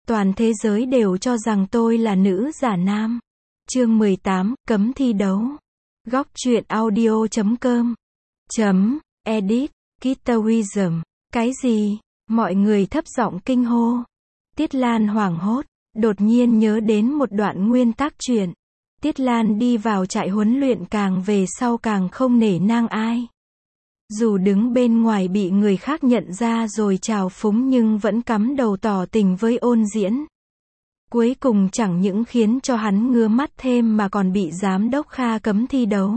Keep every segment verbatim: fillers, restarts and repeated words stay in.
Toàn thế giới đều cho rằng tôi là nữ giả nam. Chương mười tám, cấm thi đấu. Góc truyện audio chấm com. Chấm, edit, Kitawism. Cái gì? Mọi người thấp giọng kinh hô. Tiết Lan hoảng hốt, đột nhiên nhớ đến một đoạn nguyên tác truyện. Tiết Lan đi vào trại huấn luyện càng về sau càng không nể nang ai. Dù đứng bên ngoài bị người khác nhận ra rồi trào phúng nhưng vẫn cắm đầu tỏ tình với Ôn Diễn. Cuối cùng chẳng những khiến cho hắn ngứa mắt thêm mà còn bị giám đốc Kha cấm thi đấu.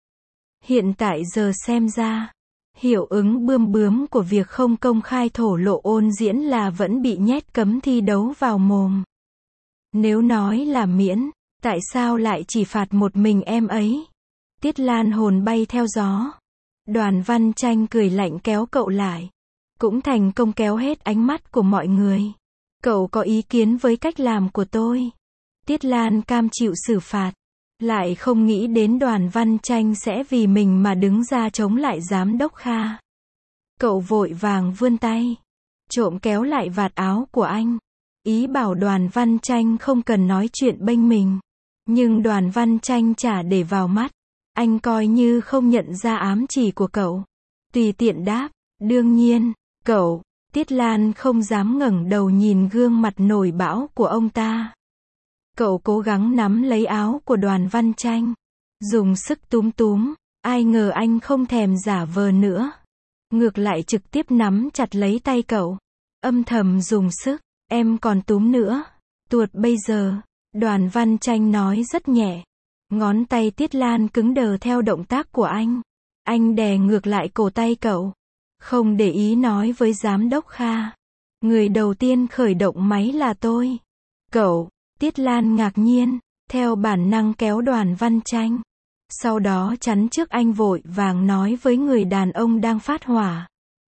Hiện tại giờ xem ra, hiệu ứng bươm bướm của việc không công khai thổ lộ Ôn Diễn là vẫn bị nhét cấm thi đấu vào mồm. Nếu nói là miễn, tại sao lại chỉ phạt một mình em ấy? Tiết Lan hồn bay theo gió. Đoàn Văn Tranh cười lạnh kéo cậu lại. Cũng thành công kéo hết ánh mắt của mọi người. Cậu có ý kiến với cách làm của tôi? Tiết Lan cam chịu xử phạt. Lại không nghĩ đến Đoàn Văn Tranh sẽ vì mình mà đứng ra chống lại giám đốc Kha. Cậu vội vàng vươn tay. Trộm kéo lại vạt áo của anh. Ý bảo Đoàn Văn Tranh không cần nói chuyện bênh mình. Nhưng Đoàn Văn Tranh chả để vào mắt. Anh coi như không nhận ra ám chỉ của cậu. Tùy tiện đáp, đương nhiên, cậu. Tiết Lan không dám ngẩng đầu nhìn gương mặt nổi bão của ông ta. Cậu cố gắng nắm lấy áo của Đoàn Văn Tranh. Dùng sức túm túm, ai ngờ anh không thèm giả vờ nữa. Ngược lại trực tiếp nắm chặt lấy tay cậu. Âm thầm dùng sức, em còn túm nữa. Tuột bây giờ, Đoàn Văn Tranh nói rất nhẹ. Ngón tay Tiết Lan cứng đờ theo động tác của anh. Anh đè ngược lại cổ tay cậu. Không để ý nói với giám đốc Kha. Người đầu tiên khởi động máy là tôi. Cậu, Tiết Lan ngạc nhiên, theo bản năng kéo Đoàn Văn Tranh. Sau đó chắn trước anh vội vàng nói với người đàn ông đang phát hỏa.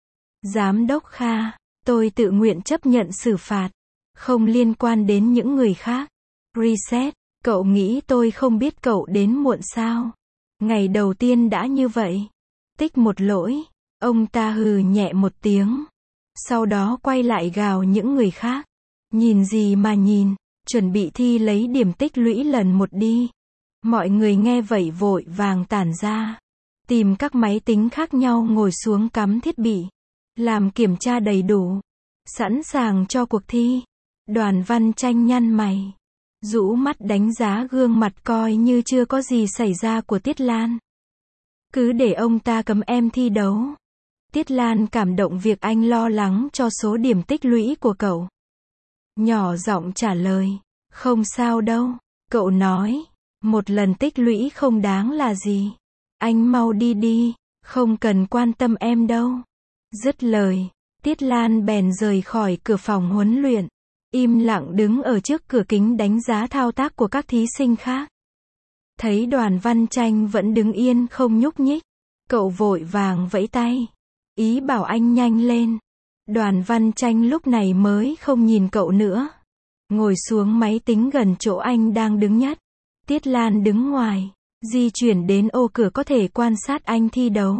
Giám đốc Kha, tôi tự nguyện chấp nhận xử phạt. Không liên quan đến những người khác. Reset. Cậu nghĩ tôi không biết cậu đến muộn sao? Ngày đầu tiên đã như vậy. Tích một lỗi. Ông ta hừ nhẹ một tiếng. Sau đó quay lại gào những người khác. Nhìn gì mà nhìn, chuẩn bị thi lấy điểm tích lũy lần một đi. Mọi người nghe vậy vội vàng tản ra. Tìm các máy tính khác nhau ngồi xuống cắm thiết bị. Làm kiểm tra đầy đủ. Sẵn sàng cho cuộc thi. Đoàn Văn Tranh nhăn mày. Rũ mắt đánh giá gương mặt coi như chưa có gì xảy ra của Tiết Lan. Cứ để ông ta cấm em thi đấu. Tiết Lan cảm động việc anh lo lắng cho số điểm tích lũy của cậu. Nhỏ giọng trả lời. Không sao đâu. Cậu nói. Một lần tích lũy không đáng là gì. Anh mau đi đi. Không cần quan tâm em đâu. Dứt lời. Tiết Lan bèn rời khỏi cửa phòng huấn luyện. Im lặng đứng ở trước cửa kính đánh giá thao tác của các thí sinh khác. Thấy Đoàn Văn Tranh vẫn đứng yên không nhúc nhích. Cậu vội vàng vẫy tay. Ý bảo anh nhanh lên. Đoàn Văn Tranh lúc này mới không nhìn cậu nữa. Ngồi xuống máy tính gần chỗ anh đang đứng nhất. Tiết Lan đứng ngoài. Di chuyển đến ô cửa có thể quan sát anh thi đấu.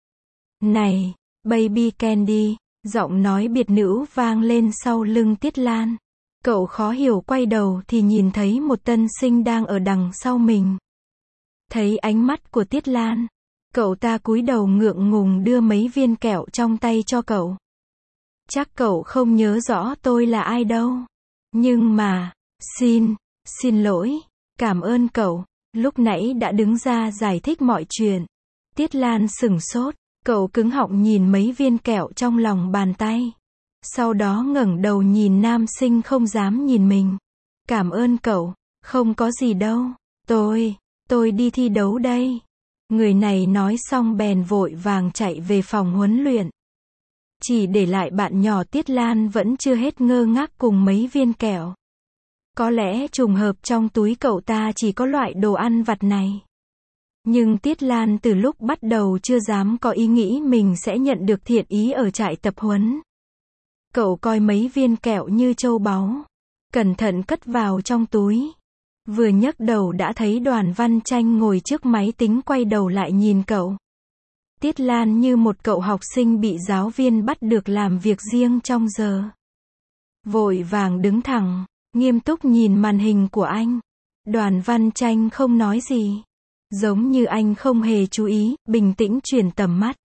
Này, Baby Candy. Giọng nói biệt nữ vang lên sau lưng Tiết Lan. Cậu khó hiểu quay đầu thì nhìn thấy một tân sinh đang ở đằng sau mình. Thấy ánh mắt của Tiết Lan. Cậu ta cúi đầu ngượng ngùng đưa mấy viên kẹo trong tay cho cậu. Chắc cậu không nhớ rõ tôi là ai đâu. Nhưng mà, xin, xin lỗi, cảm ơn cậu. Lúc nãy đã đứng ra giải thích mọi chuyện. Tiết Lan sửng sốt. Cậu cứng họng nhìn mấy viên kẹo trong lòng bàn tay. Sau đó ngẩng đầu nhìn nam sinh không dám nhìn mình. Cảm ơn cậu, không có gì đâu. Tôi, tôi đi thi đấu đây. Người này nói xong bèn vội vàng chạy về phòng huấn luyện. Chỉ để lại bạn nhỏ Tiết Lan vẫn chưa hết ngơ ngác cùng mấy viên kẹo. Có lẽ trùng hợp trong túi cậu ta chỉ có loại đồ ăn vặt này. Nhưng Tiết Lan từ lúc bắt đầu chưa dám có ý nghĩ mình sẽ nhận được thiện ý ở trại tập huấn. Cậu coi mấy viên kẹo như châu báu. Cẩn thận cất vào trong túi. Vừa nhấc đầu đã thấy Đoàn Văn Tranh ngồi trước máy tính quay đầu lại nhìn cậu. Tiết Lan như một cậu học sinh bị giáo viên bắt được làm việc riêng trong giờ. vội vàng đứng thẳng, nghiêm túc nhìn màn hình của anh. Đoàn Văn Tranh không nói gì. Giống như anh không hề chú ý, bình tĩnh chuyển tầm mắt.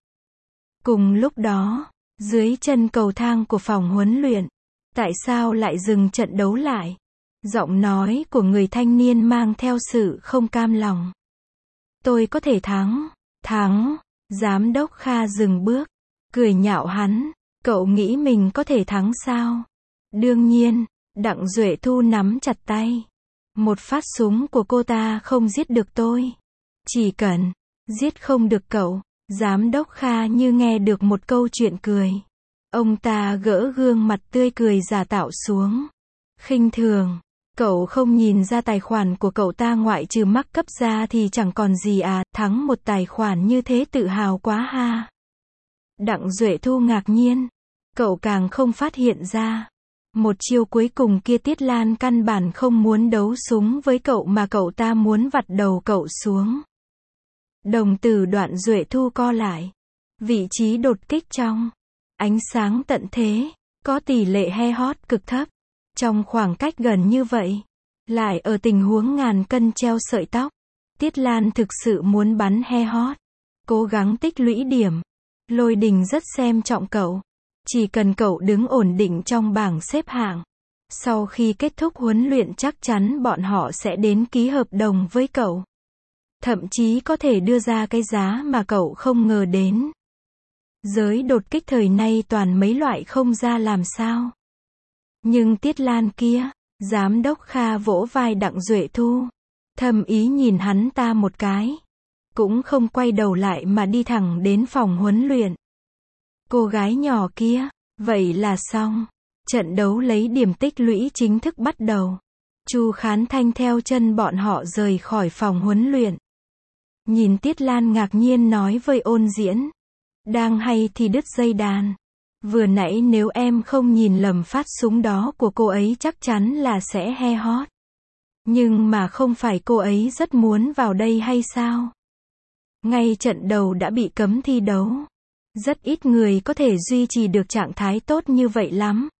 Cùng lúc đó, dưới chân cầu thang của phòng huấn luyện, tại sao lại dừng trận đấu lại? Giọng nói của người thanh niên mang theo sự không cam lòng. Tôi có thể thắng, thắng, giám đốc Kha dừng bước, cười nhạo hắn, cậu nghĩ mình có thể thắng sao? Đương nhiên, Đặng Duệ Thu nắm chặt tay. Một phát súng của cô ta không giết được tôi. Chỉ cần giết không được cậu. Giám đốc Kha như nghe được một câu chuyện cười. Ông ta gỡ gương mặt tươi cười giả tạo xuống. Khinh thường, cậu không nhìn ra tài khoản của cậu ta ngoại trừ mắc cấp ra thì chẳng còn gì à, thắng một tài khoản như thế tự hào quá ha. Đặng Duệ Thu ngạc nhiên, cậu càng không phát hiện ra. Một chiêu cuối cùng kia Tiết Lan căn bản không muốn đấu súng với cậu mà cậu ta muốn vặt đầu cậu xuống. Đồng tử Đoạn Duệ Thu co lại. Vị trí đột kích trong ánh sáng tận thế, có tỷ lệ headshot cực thấp. Trong khoảng cách gần như vậy, lại ở tình huống ngàn cân treo sợi tóc, Tiết Lan thực sự muốn bắn headshot. Cố gắng tích lũy điểm. Lôi Đình rất xem trọng cậu. Chỉ cần cậu đứng ổn định trong bảng xếp hạng. Sau khi kết thúc huấn luyện chắc chắn bọn họ sẽ đến ký hợp đồng với cậu. Thậm chí có thể đưa ra cái giá mà cậu không ngờ đến. Giới đột kích thời nay toàn mấy loại không ra làm sao. Nhưng Tiết Lan kia, giám đốc Kha vỗ vai Đặng Duệ Thu. Thầm ý nhìn hắn ta một cái. Cũng không quay đầu lại mà đi thẳng đến phòng huấn luyện. Cô gái nhỏ kia, vậy là xong. Trận đấu lấy điểm tích lũy chính thức bắt đầu. Chu Khán Thanh theo chân bọn họ rời khỏi phòng huấn luyện. Nhìn Tiết Lan ngạc nhiên nói với Ôn Diễn. Đang hay thì đứt dây đàn. Vừa nãy nếu em không nhìn lầm phát súng đó của cô ấy chắc chắn là sẽ headshot. Nhưng mà không phải cô ấy rất muốn vào đây hay sao? Ngay trận đầu đã bị cấm thi đấu. Rất ít người có thể duy trì được trạng thái tốt như vậy lắm.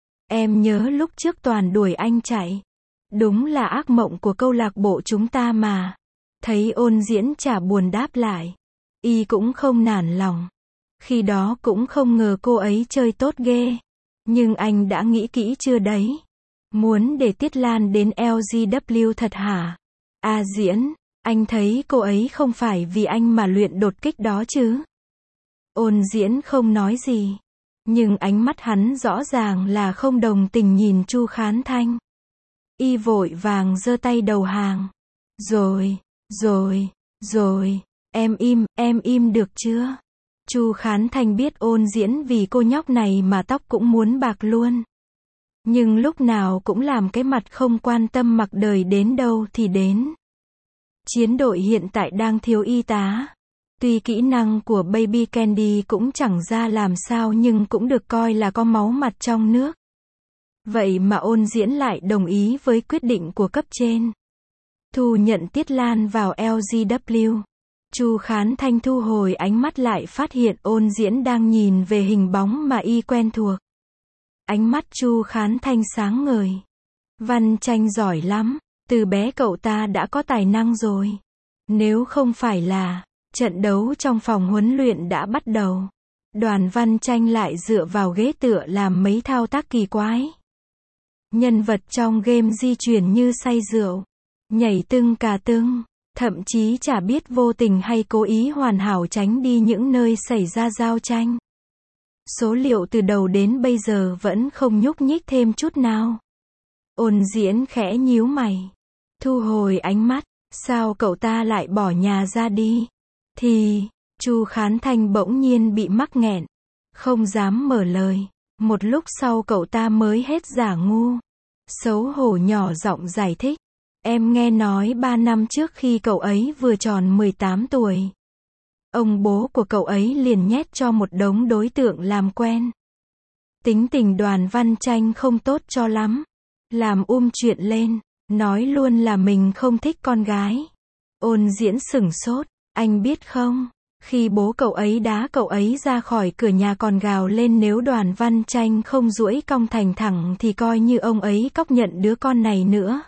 Em nhớ lúc trước toàn đuổi anh chạy. Đúng là ác mộng của câu lạc bộ chúng ta mà. Thấy Ôn Diễn chả buồn đáp lại. Y cũng không nản lòng. Khi đó cũng không ngờ cô ấy chơi tốt ghê. Nhưng anh đã nghĩ kỹ chưa đấy? Muốn để Tiết Lan đến lờ giê vê thật hả? À Diễn, anh thấy cô ấy không phải vì anh mà luyện đột kích đó chứ? Ôn Diễn không nói gì. Nhưng ánh mắt hắn rõ ràng là không đồng tình nhìn Chu Khán Thanh. Y vội vàng giơ tay đầu hàng. Rồi, rồi, rồi, em im, em im được chưa? Chu Khán Thanh biết Ôn Diễn vì cô nhóc này mà tóc cũng muốn bạc luôn. Nhưng lúc nào cũng làm cái mặt không quan tâm mặc đời đến đâu thì đến. Chiến đội hiện tại đang thiếu y tá. Tuy kỹ năng của Baby Candy cũng chẳng ra làm sao nhưng cũng được coi là có máu mặt trong nước. Vậy mà Ôn Diễn lại đồng ý với quyết định của cấp trên. Thu nhận Tiết Lan vào lờ giê vê. Chu Khán Thanh thu hồi ánh mắt lại phát hiện Ôn Diễn đang nhìn về hình bóng mà y quen thuộc. Ánh mắt Chu Khán Thanh sáng ngời. Văn Tranh giỏi lắm, từ bé cậu ta đã có tài năng rồi. Nếu không phải là trận đấu trong phòng huấn luyện đã bắt đầu, Đoàn Văn Tranh lại dựa vào ghế tựa làm mấy thao tác kỳ quái. Nhân vật trong game di chuyển như say rượu, nhảy tưng cà tưng, thậm chí chả biết vô tình hay cố ý hoàn hảo tránh đi những nơi xảy ra giao tranh. Số liệu từ đầu đến bây giờ vẫn không nhúc nhích thêm chút nào. Ôn Diễn khẽ nhíu mày, thu hồi ánh mắt, sao cậu ta lại bỏ nhà ra đi? Thì, Chu Khán Thanh bỗng nhiên bị mắc nghẹn, không dám mở lời. Một lúc sau cậu ta mới hết giả ngu. Xấu hổ nhỏ giọng giải thích. Em nghe nói ba năm trước khi cậu ấy vừa tròn mười tám tuổi, ông bố của cậu ấy liền nhét cho một đống đối tượng làm quen. Tính tình Đoàn Văn Tranh không tốt cho lắm. Làm um chuyện lên, nói luôn là mình không thích con gái. Ôn Diễn sửng sốt, anh biết không, Khi bố cậu ấy đá cậu ấy ra khỏi cửa nhà còn gào lên nếu Đoàn Văn Tranh không duỗi cong thành thẳng thì coi như ông ấy cóc nhận đứa con này nữa.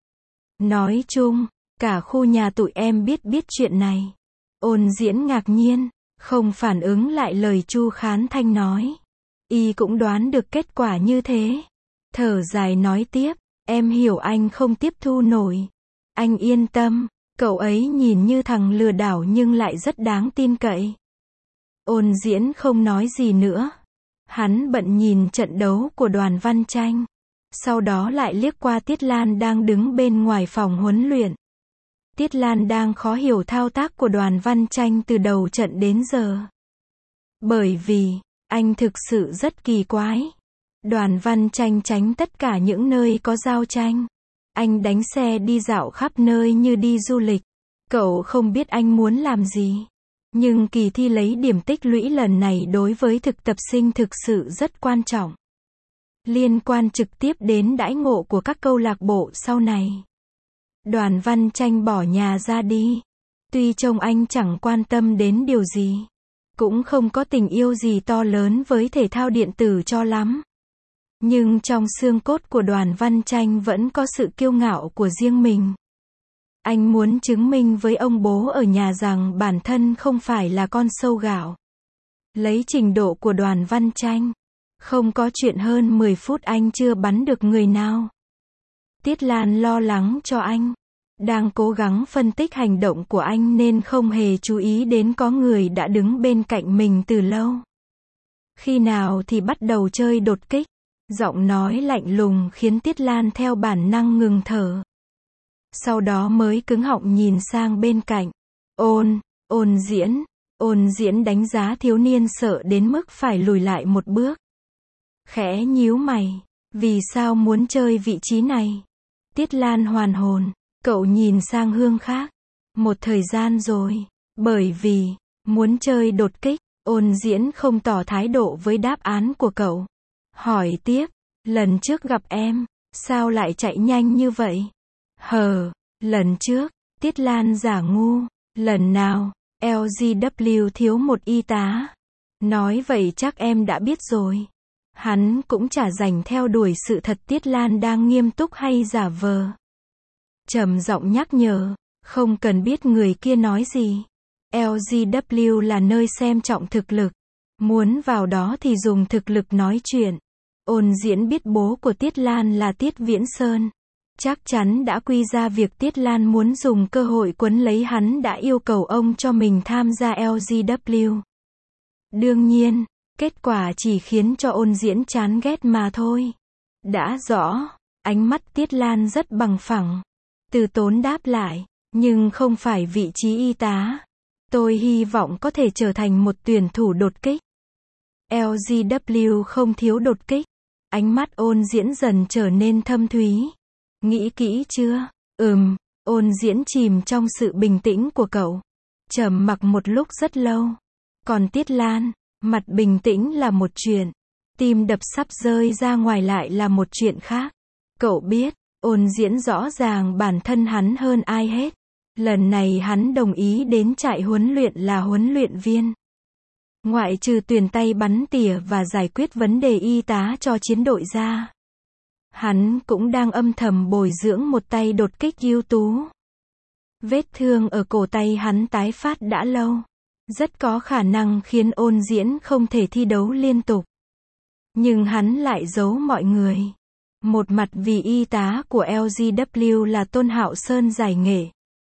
Nói chung, cả khu nhà tụi em biết biết chuyện này. Ôn Diễn ngạc nhiên, không phản ứng lại lời Chu Khán Thanh nói. Y cũng đoán được kết quả như thế. Thở dài nói tiếp, em hiểu anh không tiếp thu nổi. Anh yên tâm, cậu ấy nhìn như thằng lừa đảo nhưng lại rất đáng tin cậy. Ôn Diễn không nói gì nữa. Hắn bận nhìn trận đấu của Đoàn Văn Tranh. Sau đó lại liếc qua Tiết Lan đang đứng bên ngoài phòng huấn luyện. Tiết Lan đang khó hiểu thao tác của Đoàn Văn Tranh từ đầu trận đến giờ. Bởi vì, anh thực sự rất kỳ quái. Đoàn Văn Tranh tránh tất cả những nơi có giao tranh. Anh đánh xe đi dạo khắp nơi như đi du lịch. Cậu không biết anh muốn làm gì. Nhưng kỳ thi lấy điểm tích lũy lần này đối với thực tập sinh thực sự rất quan trọng. Liên quan trực tiếp đến đãi ngộ của các câu lạc bộ sau này. Đoàn Văn Tranh bỏ nhà ra đi. Tuy trông anh chẳng quan tâm đến điều gì. Cũng không có tình yêu gì to lớn với thể thao điện tử cho lắm. Nhưng trong xương cốt của Đoàn Văn Tranh vẫn có sự kiêu ngạo của riêng mình. Anh muốn chứng minh với ông bố ở nhà rằng bản thân không phải là con sâu gạo. Lấy trình độ của Đoàn Văn Tranh, không có chuyện hơn mười phút anh chưa bắn được người nào. Tiết Lan lo lắng cho anh. Đang cố gắng phân tích hành động của anh nên không hề chú ý đến có người đã đứng bên cạnh mình từ lâu. Khi nào thì bắt đầu chơi đột kích. Giọng nói lạnh lùng khiến Tiết Lan theo bản năng ngừng thở. Sau đó mới cứng họng nhìn sang bên cạnh. Ôn, Ôn Diễn. Ôn Diễn đánh giá thiếu niên sợ đến mức phải lùi lại một bước. Khẽ nhíu mày. Vì sao muốn chơi vị trí này? Tiết Lan hoàn hồn. Cậu nhìn sang hướng khác. Một thời gian rồi. Bởi vì, muốn chơi đột kích. Ôn Diễn không tỏ thái độ với đáp án của cậu. Hỏi tiếp, lần trước gặp em, sao lại chạy nhanh như vậy? Hờ, lần trước, Tiết Lan giả ngu, lần nào, lờ giê vê thiếu một y tá. Nói vậy chắc em đã biết rồi. Hắn cũng chả dành theo đuổi sự thật Tiết Lan đang nghiêm túc hay giả vờ. Trầm giọng nhắc nhở, không cần biết người kia nói gì. lờ giê vê là nơi xem trọng thực lực. Muốn vào đó thì dùng thực lực nói chuyện. Ôn Diễn biết bố của Tiết Lan là Tiết Viễn Sơn. Chắc chắn đã quy ra việc Tiết Lan muốn dùng cơ hội quấn lấy hắn đã yêu cầu ông cho mình tham gia lờ giê vê. Đương nhiên, kết quả chỉ khiến cho Ôn Diễn chán ghét mà thôi. Đã rõ, ánh mắt Tiết Lan rất bằng phẳng. Từ tốn đáp lại, nhưng không phải vị trí y tá. Tôi hy vọng có thể trở thành một tuyển thủ đột kích. lờ giê vê không thiếu đột kích. Ánh mắt Ôn Diễn dần trở nên thâm thúy. Nghĩ kỹ chưa? Ừm, Ôn Diễn chìm trong sự bình tĩnh của cậu. Trầm mặc một lúc rất lâu. Còn Tiết Lan, mặt bình tĩnh là một chuyện. Tim đập sắp rơi ra ngoài lại là một chuyện khác. Cậu biết, Ôn Diễn rõ ràng bản thân hắn hơn ai hết. Lần này hắn đồng ý đến trại huấn luyện là huấn luyện viên. Ngoại trừ tuyển tay bắn tỉa và giải quyết vấn đề y tá cho chiến đội ra. Hắn cũng đang âm thầm bồi dưỡng một tay đột kích ưu tú. Vết thương ở cổ tay hắn tái phát đã lâu. Rất có khả năng khiến Ôn Diễn không thể thi đấu liên tục. Nhưng hắn lại giấu mọi người. Một mặt vì y tá của lờ giê vê là Tôn Hạo Sơn giải nghệ.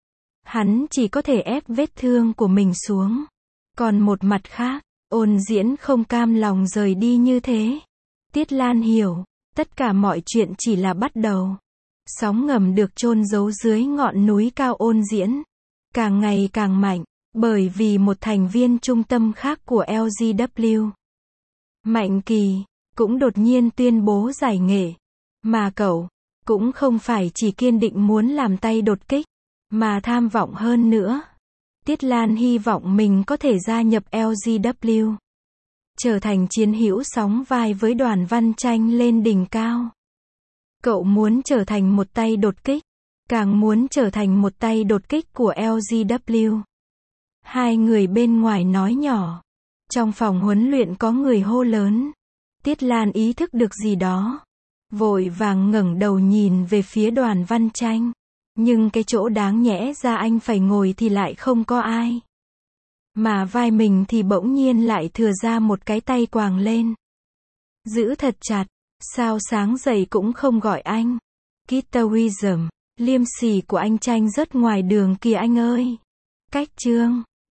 Hắn chỉ có thể ép vết thương của mình xuống. Còn một mặt khác, Ôn Diễn không cam lòng rời đi như thế. Tiết Lan hiểu, tất cả mọi chuyện chỉ là bắt đầu. Sóng ngầm được chôn giấu dưới ngọn núi cao Ôn Diễn. Càng ngày càng mạnh, bởi vì một thành viên trung tâm khác của lờ giê vê. Mạnh Kỳ, cũng đột nhiên tuyên bố giải nghệ. Mà cậu, cũng không phải chỉ kiên định muốn làm tay đột kích, mà tham vọng hơn nữa. Tiết Lan hy vọng mình có thể gia nhập lờ giê vê. Trở thành chiến hữu sóng vai với Đoàn Văn Tranh lên đỉnh cao. Cậu muốn trở thành một tay đột kích. Càng muốn trở thành một tay đột kích của lờ giê vê. Hai người bên ngoài nói nhỏ. Trong phòng huấn luyện có người hô lớn. Tiết Lan ý thức được gì đó. Vội vàng ngẩng đầu nhìn về phía Đoàn Văn Tranh. Nhưng cái chỗ đáng nhẽ ra anh phải ngồi thì lại không có ai. Mà vai mình thì bỗng nhiên lại thừa ra một cái tay quàng lên. Giữ thật chặt. Sao sáng dậy cũng không gọi anh. Peter Wisdom. Liêm sỉ của anh Tranh rất ngoài đường kìa anh ơi. Cách chương.